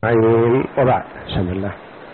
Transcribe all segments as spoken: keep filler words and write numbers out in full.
عين وبعد. بسم الله.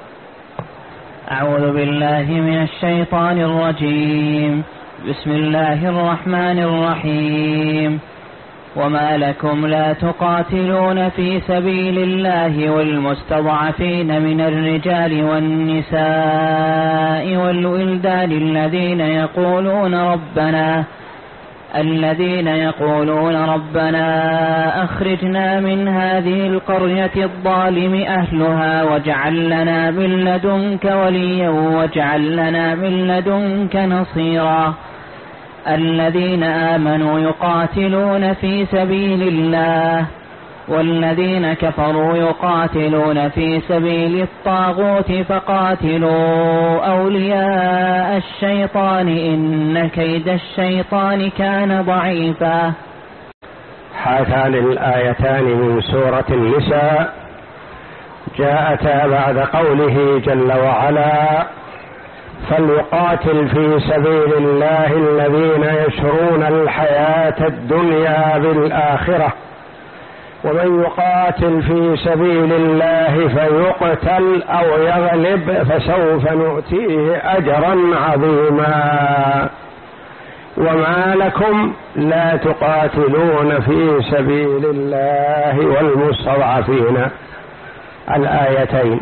أعوذ بالله من الشيطان الرجيم. بسم الله الرحمن الرحيم. وما لكم لا تقاتلون في سبيل الله والمستضعفين من الرجال والنساء والولدان الذين يقولون ربنا الذين يقولون ربنا أخرجنا من هذه القرية الظالم أهلها واجعل لنا من لدنك وليا واجعل لنا من لدنك نصيرا. الذين آمنوا يقاتلون في سبيل الله والذين كفروا يقاتلون في سبيل الطاغوت فقاتلوا أولياء الشيطان إن كيد الشيطان كان ضعيفا. هاتان الآيتان من سورة النساء جاءتا بعد قوله جل وعلا: فليقاتل في سبيل الله الذين يشرون الحياة الدنيا بالآخرة ومن يقاتل في سبيل الله فيقتل أو يغلب فسوف نؤتيه أجرا عظيما. وما لكم لا تقاتلون في سبيل الله والمستضعفين. الآيتين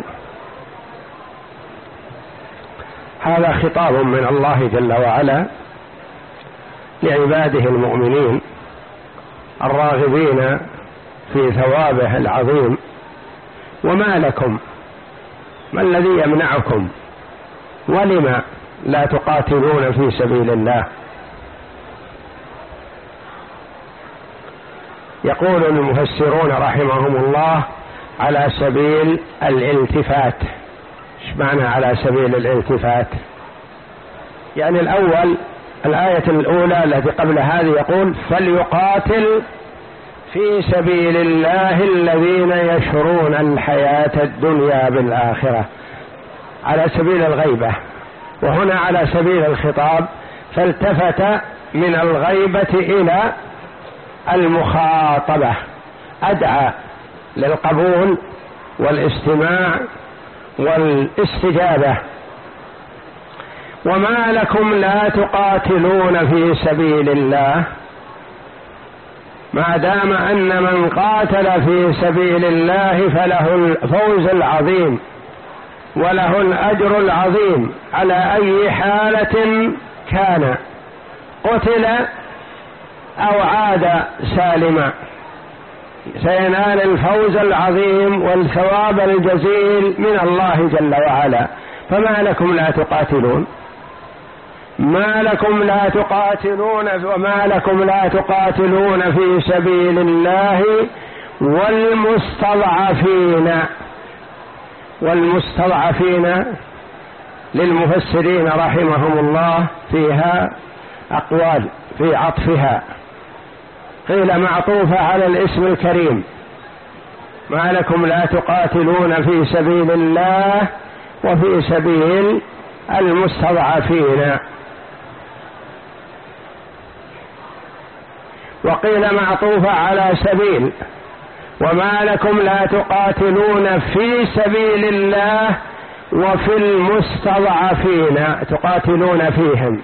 هذا خطاب من الله جل وعلا لعباده المؤمنين الراغبين في ثوابه العظيم. وما لكم، ما الذي يمنعكم؟ ولم لا تقاتلون في سبيل الله؟ يقول المفسرون رحمهم الله على سبيل الالتفات. ايش معنى على سبيل الالتفات؟ يعني الأول، الآية الأولى التي قبل هذه يقول: فليقاتل في سبيل الله الذين يشرون الحياة الدنيا بالآخرة، على سبيل الغيبة، وهنا على سبيل الخطاب، فالتفت من الغيبة إلى المخاطبة، أدعى للقبول والاستماع والاستجابة. وما لكم لا تقاتلون في سبيل الله، ما دام أن من قاتل في سبيل الله فله الفوز العظيم وله الأجر العظيم على أي حالة كان، قتل أو عاد سالما، سينال الفوز العظيم والثواب الجزيل من الله جل وعلا. فما لكم لا تقاتلون، ما لكم لا تقاتلون وما لكم لا تقاتلون في سبيل الله والمستضعفين. والمستضعفين للمفسرين رحمهم الله فيها أقوال في عطفها، قيل معطوفة على الاسم الكريم: ما لكم لا تقاتلون في سبيل الله وفي سبيل المستضعفين. وقيل معطوفة على سبيل: وما لكم لا تقاتلون في سبيل الله وفي المستضعفين، تقاتلون فيهم،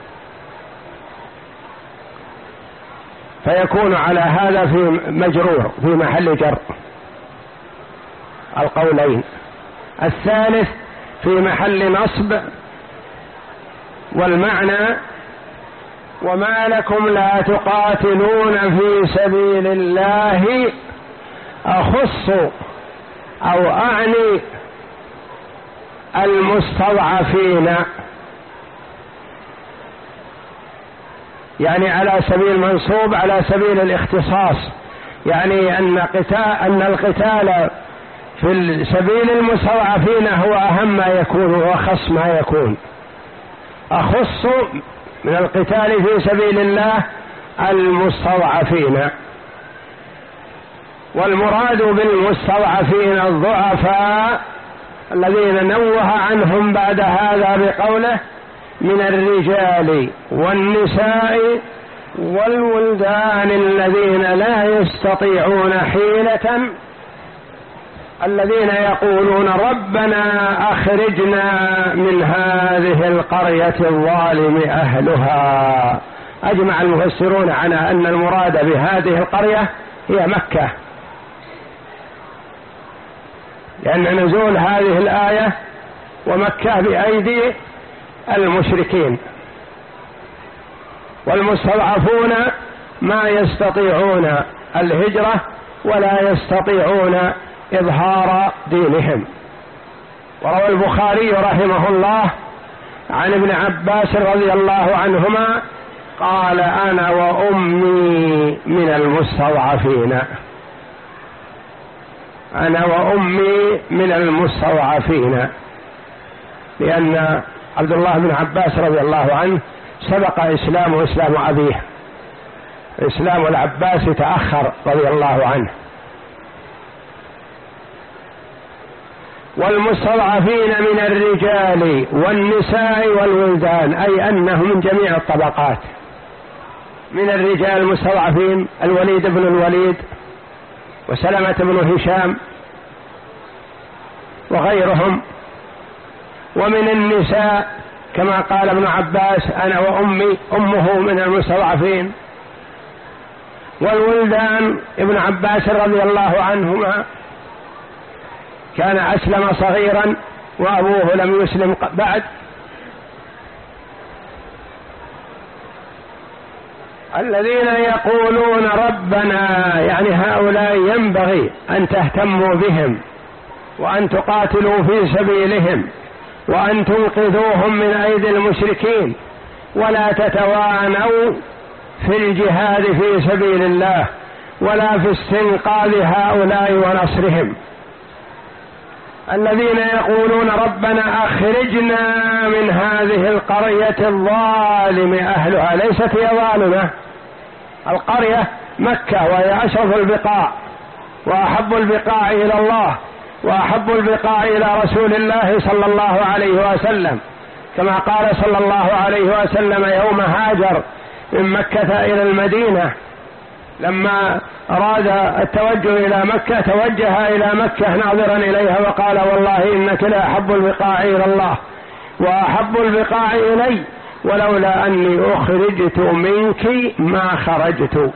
فيكون على هذا في مجرور في محل جر القولين. الثالث في محل نصب، والمعنى: وما لكم لا تقاتلون في سبيل الله أخص أو أعني المستضعفين، يعني على سبيل منصوب على سبيل الاختصاص، يعني أن قتال أن القتال في سبيل المستضعفين هو أهم ما يكون وأخص ما يكون. أخص من القتال في سبيل الله المستضعفين، والمراد بالمستضعفين الضعفاء الذين نوه عنهم بعد هذا بقوله: من الرجال والنساء والولدان الذين لا يستطيعون حيلة الذين يقولون ربنا أخرجنا من هذه القرية الظالم أهلها. أجمع المفسرون على أن المراد بهذه القرية هي مكة، لأن نزول هذه الآية ومكة بأيدي المشركين، والمستضعفون ما يستطيعون الهجرة ولا يستطيعون إظهار دينهم. وروى البخاري رحمه الله عن ابن عباس رضي الله عنهما قال أنا وأمي من المستضعفين، أنا وأمي من المستضعفين، لأن عبد الله بن عباس رضي الله عنه سبق إسلام وإسلام أبيه، إسلام العباس تأخر رضي الله عنه. والمستضعفين من الرجال والنساء والولدان، أي أنهم من جميع الطبقات. من الرجال المستضعفين الوليد بن الوليد وسلمة بن هشام وغيرهم، ومن النساء كما قال ابن عباس أنا وأمي، أمه من المستضعفين. والولدان ابن عباس رضي الله عنهما كان أسلم صغيرا وأبوه لم يسلم بعد. الذين يقولون ربنا، يعني هؤلاء ينبغي أن تهتموا بهم وأن تقاتلوا في سبيلهم وأن تنقذوهم من أيدي المشركين، ولا تتوانوا في الجهاد في سبيل الله ولا في استنقاذ هؤلاء ونصرهم. الذين يقولون ربنا أخرجنا من هذه القرية الظالم أهلها، ليست هي ظالمة، القرية مكة وهي أشرف البقاع وأحب البقاع إلى الله وأحب البقاع إلى رسول الله صلى الله عليه وسلم، كما قال صلى الله عليه وسلم يوم هاجر من مكة إلى المدينة لما أراد التوجه إلى مكة توجه إلى مكة ناظرا إليها وقال والله إنك لأحب البقاع إلى الله وأحب البقاع إلي، ولولا أني أخرجت منك ما خرجت.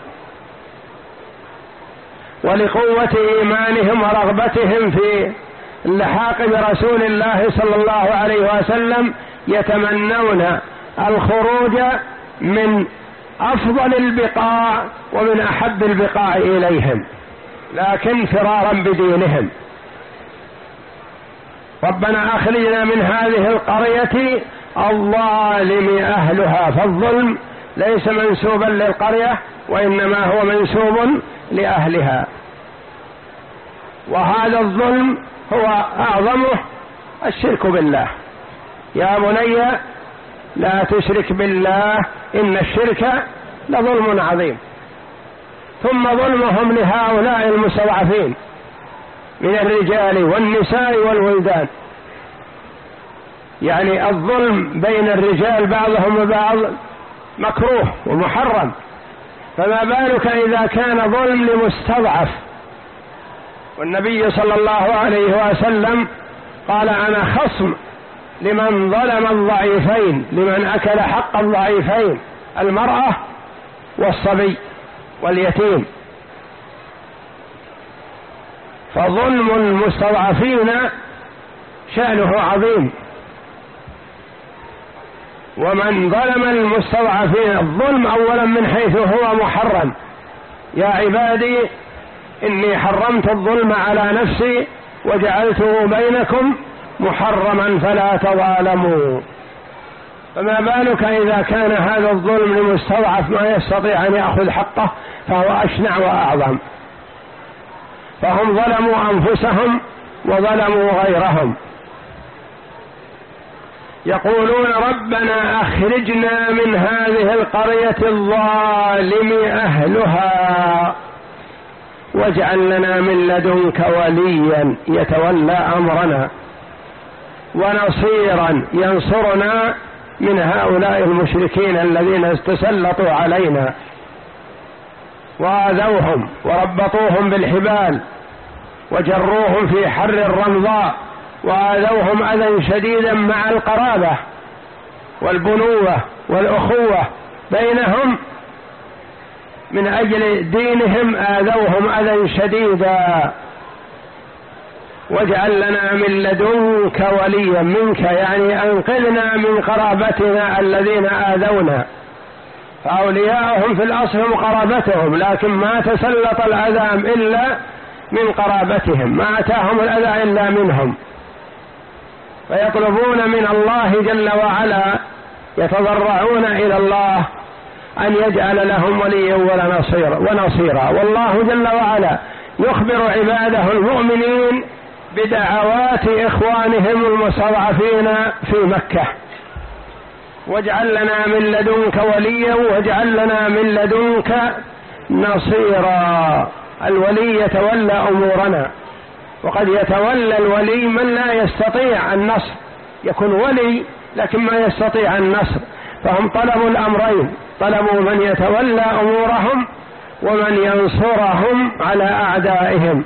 ولقوة إيمانهم ورغبتهم في اللحاق برسول الله صلى الله عليه وسلم يتمنون الخروج من أفضل البقاع ومن أحب البقاع إليهم، لكن فرارا بدينهم. ربنا أخرجنا من هذه القرية الظالم أهلها، فالظلم ليس منسوبا للقرية وإنما هو منسوب لأهلها، وهذا الظلم هو أعظمه الشرك بالله. يا بني لا تشرك بالله إن الشرك لظلم عظيم. ثم ظلمهم لهؤلاء المستضعفين من الرجال والنساء والولدان، يعني الظلم بين الرجال بعضهم وبعض مكروه ومحرم، فما بالك إذا كان ظلم لمستضعف. والنبي صلى الله عليه وسلم قال أنا خصم لمن ظلم الضعيفين، لمن أكل حق الضعيفين المرأة والصبي واليتيم. فظلم المستضعفين شأنه عظيم، ومن ظلم المستضعفين الظلم أولا من حيث هو محرم. يا عبادي إني حرمت الظلم على نفسي وجعلته بينكم محرما فلا تظالموا. فما بالك إذا كان هذا الظلم لمستضعف ما يستطيع أن يأخذ حقه، فهو أشنع وأعظم. فهم ظلموا أنفسهم وظلموا غيرهم. يقولون ربنا أخرجنا من هذه القرية الظالم أهلها واجعل لنا من لدنك وليا يتولى أمرنا ونصيرا ينصرنا من هؤلاء المشركين الذين تسلطوا علينا وآذوهم وربطوهم بالحبال وجروهم في حر الرمضاء وآذوهم أذى شديدا مع القرابة والبنوة والأخوة بينهم، من أجل دينهم آذوهم أذى شديدا. واجعل لنا من لدنك وليا منك، يعني أنقذنا من قرابتنا الذين آذونا. فأولياءهم في الأصل هم قرابتهم، لكن ما تسلط الأذى إلا من قرابتهم، ما أتاهم الأذى إلا منهم، فيطلبون من الله جل وعلا، يتضرعون إلى الله أن يجعل لهم وليا ونصيرا. والله جل وعلا يخبر عباده المؤمنين بدعوات إخوانهم المستضعفين في مكة: واجعل لنا من لدنك وليا واجعل لنا من لدنك نصيرا. الولي يتولى أمورنا، وقد يتولى الولي من لا يستطيع النصر، يكون ولي لكن ما يستطيع النصر، فهم طلبوا الأمرين، طلبوا من يتولى أمورهم ومن ينصرهم على أعدائهم.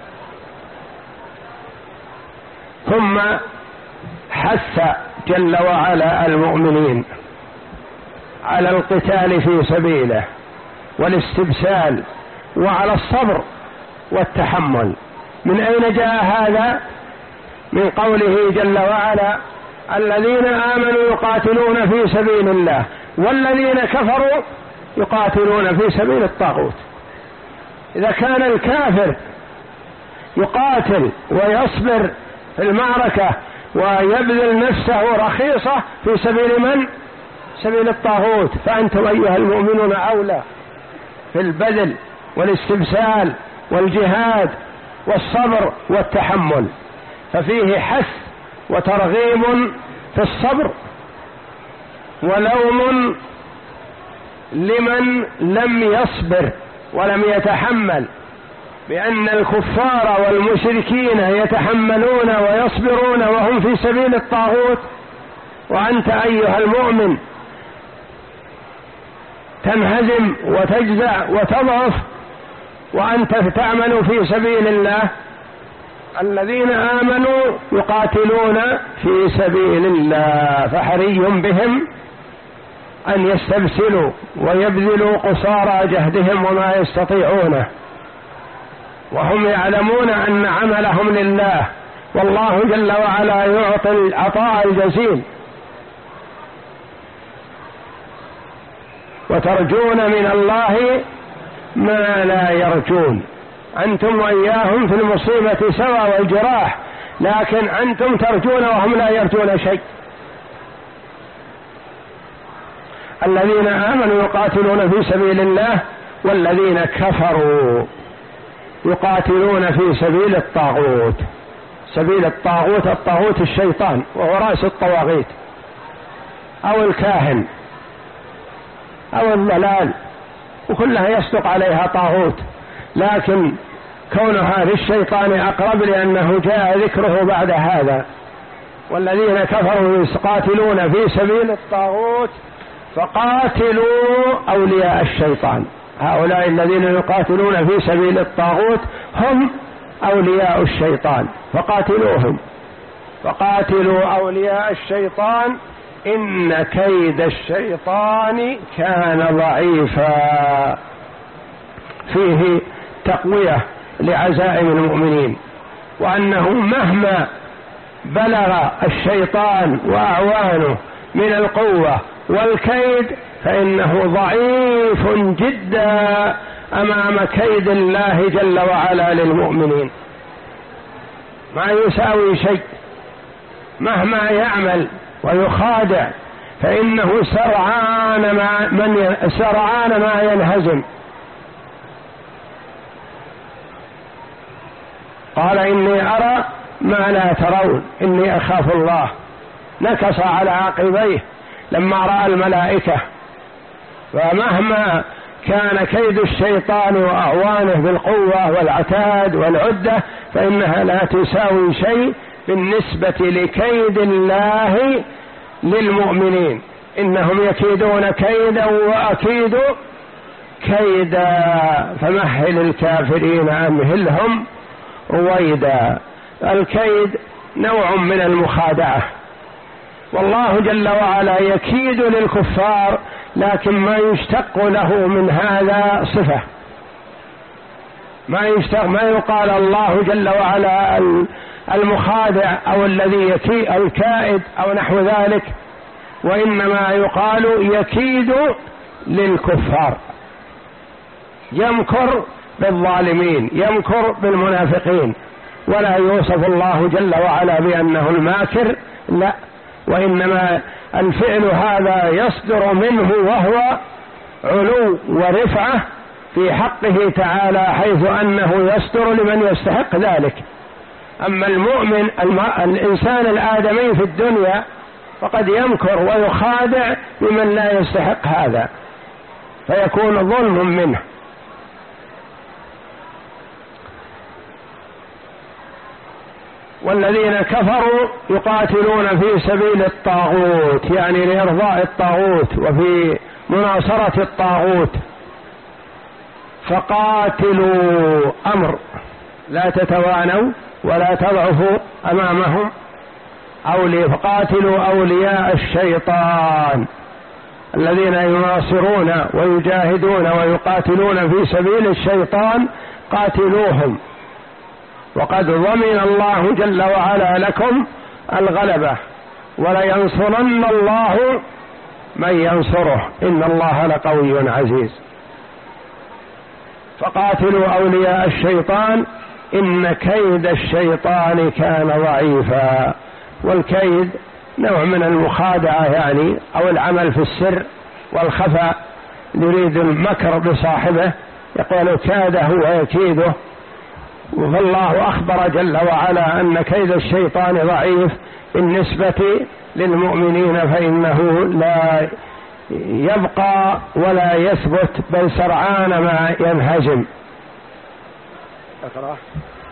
ثم حث جل وعلا المؤمنين على القتال في سبيله والاستبسال وعلى الصبر والتحمل. من أين جاء هذا؟ من قوله جل وعلا: الذين آمنوا يقاتلون في سبيل الله والذين كفروا يقاتلون في سبيل الطاغوت. إذا كان الكافر يقاتل ويصبر في المعركة ويبذل نفسه رخيصة في سبيل من؟ سبيل الطاغوت، فأنتم أيها المؤمنون أولى في البذل والاستبسال والجهاد والصبر والتحمل. ففيه حث وترغيب في الصبر، ولوم لمن لم يصبر ولم يتحمل، بأن الكفار والمشركين يتحملون ويصبرون وهم في سبيل الطاغوت، وأنت أيها المؤمن تنهزم وتجزع وتضعف وأنت تعمل في سبيل الله. الذين آمنوا يقاتلون في سبيل الله، فحري بهم أن يستبسلوا ويبذلوا قصارى جهدهم وما يستطيعونه، وهم يعلمون أن عملهم لله، والله جل وعلا يعطي العطاء الجزيل. وترجون من الله ما لا يرجون. أنتم وإياهم في المصيبة سوى والجراح، لكن أنتم ترجون وهم لا يرجون شيء. الذين آمنوا يقاتلون في سبيل الله والذين كفروا يقاتلون في سبيل الطاغوت. سبيل الطاغوت، الطاغوت الشيطان وهو رأس الطواغيت، أو الكاهن أو الضلال، وكلها يصدق عليها طاغوت، لكن كونها للشيطان أقرب لأنه جاء ذكره بعد هذا. والذين كفروا يقاتلون في سبيل الطاغوت فقاتلوا أولياء الشيطان. هؤلاء الذين يقاتلون في سبيل الطاغوت هم أولياء الشيطان، فقاتلوهم. فقاتلوا أولياء الشيطان إن كيد الشيطان كان ضعيفا. فيه تقوية لعزائم المؤمنين، وأنه مهما بلغ الشيطان وأعوانه من القوة والكيد فإنه ضعيف جدا أمام كيد الله جل وعلا للمؤمنين، ما يساوي شيء. مهما يعمل ويخادع فإنه سرعان ما, من سرعان ما ينهزم. قال إني أرى ما لا ترون إني أخاف الله. نكص على عقبيه لما رأى الملائكة. فمهما كان كيد الشيطان وأعوانه بالقوة والعتاد والعدة فإنها لا تساوي شيء بالنسبة لكيد الله للمؤمنين. إنهم يكيدون كيدا وأكيد كيدا فمهل الكافرين أمهلهم رويدا. الكيد نوع من المخادعة، والله جل وعلا يكيد للكفار، لكن ما يشتق له من هذا صفة، ما يشتق، ما يقال الله جل وعلا المخادع أو الذي يكيد الكائد أو نحو ذلك، وإنما يقال يكيد للكفار، يمكر بالظالمين، يمكر بالمنافقين، ولا يوصف الله جل وعلا بأنه الماكر، لا، وإنما الفعل هذا يصدر منه وهو علو ورفعة في حقه تعالى، حيث أنه يصدر لمن يستحق ذلك. أما المؤمن الإنسان الآدمي في الدنيا فقد يمكر ويخادع بمن لا يستحق هذا، فيكون ظلم منه. والذين كفروا يقاتلون في سبيل الطاغوت، يعني لإرضاء الطاغوت وفي مناصرة الطاغوت. فقاتلوا أمر، لا تتوانوا ولا تضعفوا أمامهم. أولي فقاتلوا أولياء الشيطان الذين يناصرون ويجاهدون ويقاتلون في سبيل الشيطان، قاتلوهم، وقد ضمن الله جل وعلا لكم الغلبة، ولينصرن الله من ينصره إن الله لقوي عزيز. فقاتلوا أولياء الشيطان إن كيد الشيطان كان ضعيفا. والكيد نوع من المخادعة يعني، أو العمل في السر والخفاء، يريد المكر بصاحبه، يقول كاده ويكيده. فالله أخبر جل وعلا أن كيد الشيطان ضعيف بالنسبة للمؤمنين، فإنه لا يبقى ولا يثبت، بل سرعان ما ينهزم. أقرأ.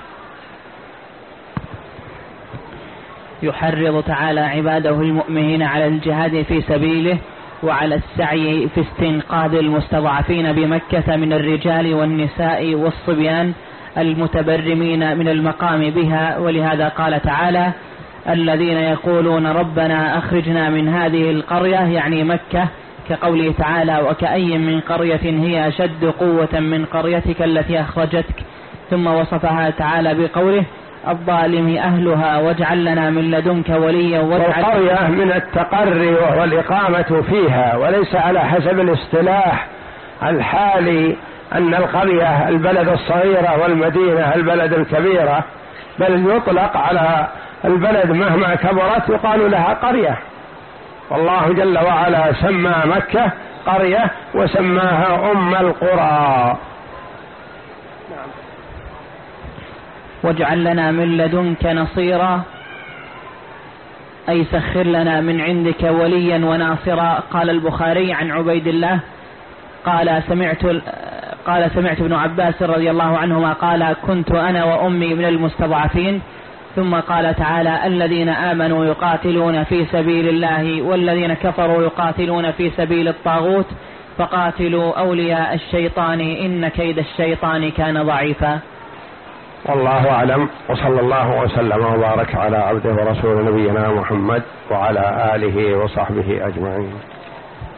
يحرض تعالى عباده المؤمنين على الجهاد في سبيله وعلى السعي في استنقاذ المستضعفين بمكة من الرجال والنساء والصبيان المتبرمين من المقام بها. ولهذا قال تعالى: الذين يقولون ربنا أخرجنا من هذه القرية، يعني مكة، كقوله تعالى: وكأي من قرية هي أشد قوة من قريتك التي أخرجتك. ثم وصفها تعالى بقوله: الظالم أهلها واجعل لنا من لدنك وليا. والقرية من التقري وهو الإقامة فيها، وليس على حسب الاصطلاح الحالي أن القرية البلد الصغيرة والمدينة البلد الكبيرة، بل يطلق على البلد مهما كبرت يقال لها قرية. والله جل وعلا سمى مكة قرية وسماها أم القرى. واجعل لنا من لدنك نصيرا، أي سخر لنا من عندك وليا وناصرا. قال البخاري عن عبيد الله قال سمعت قال سمعت ابن عباس رضي الله عنهما قال: كنت أنا وأمي من المستضعفين. ثم قال تعالى: الذين آمنوا يقاتلون في سبيل الله والذين كفروا يقاتلون في سبيل الطاغوت فقاتلوا أولياء الشيطان إن كيد الشيطان كان ضعيفا. والله أعلم، وصلى الله وسلم وبارك على عبده ورسول نبينا محمد وعلى آله وصحبه أجمعين.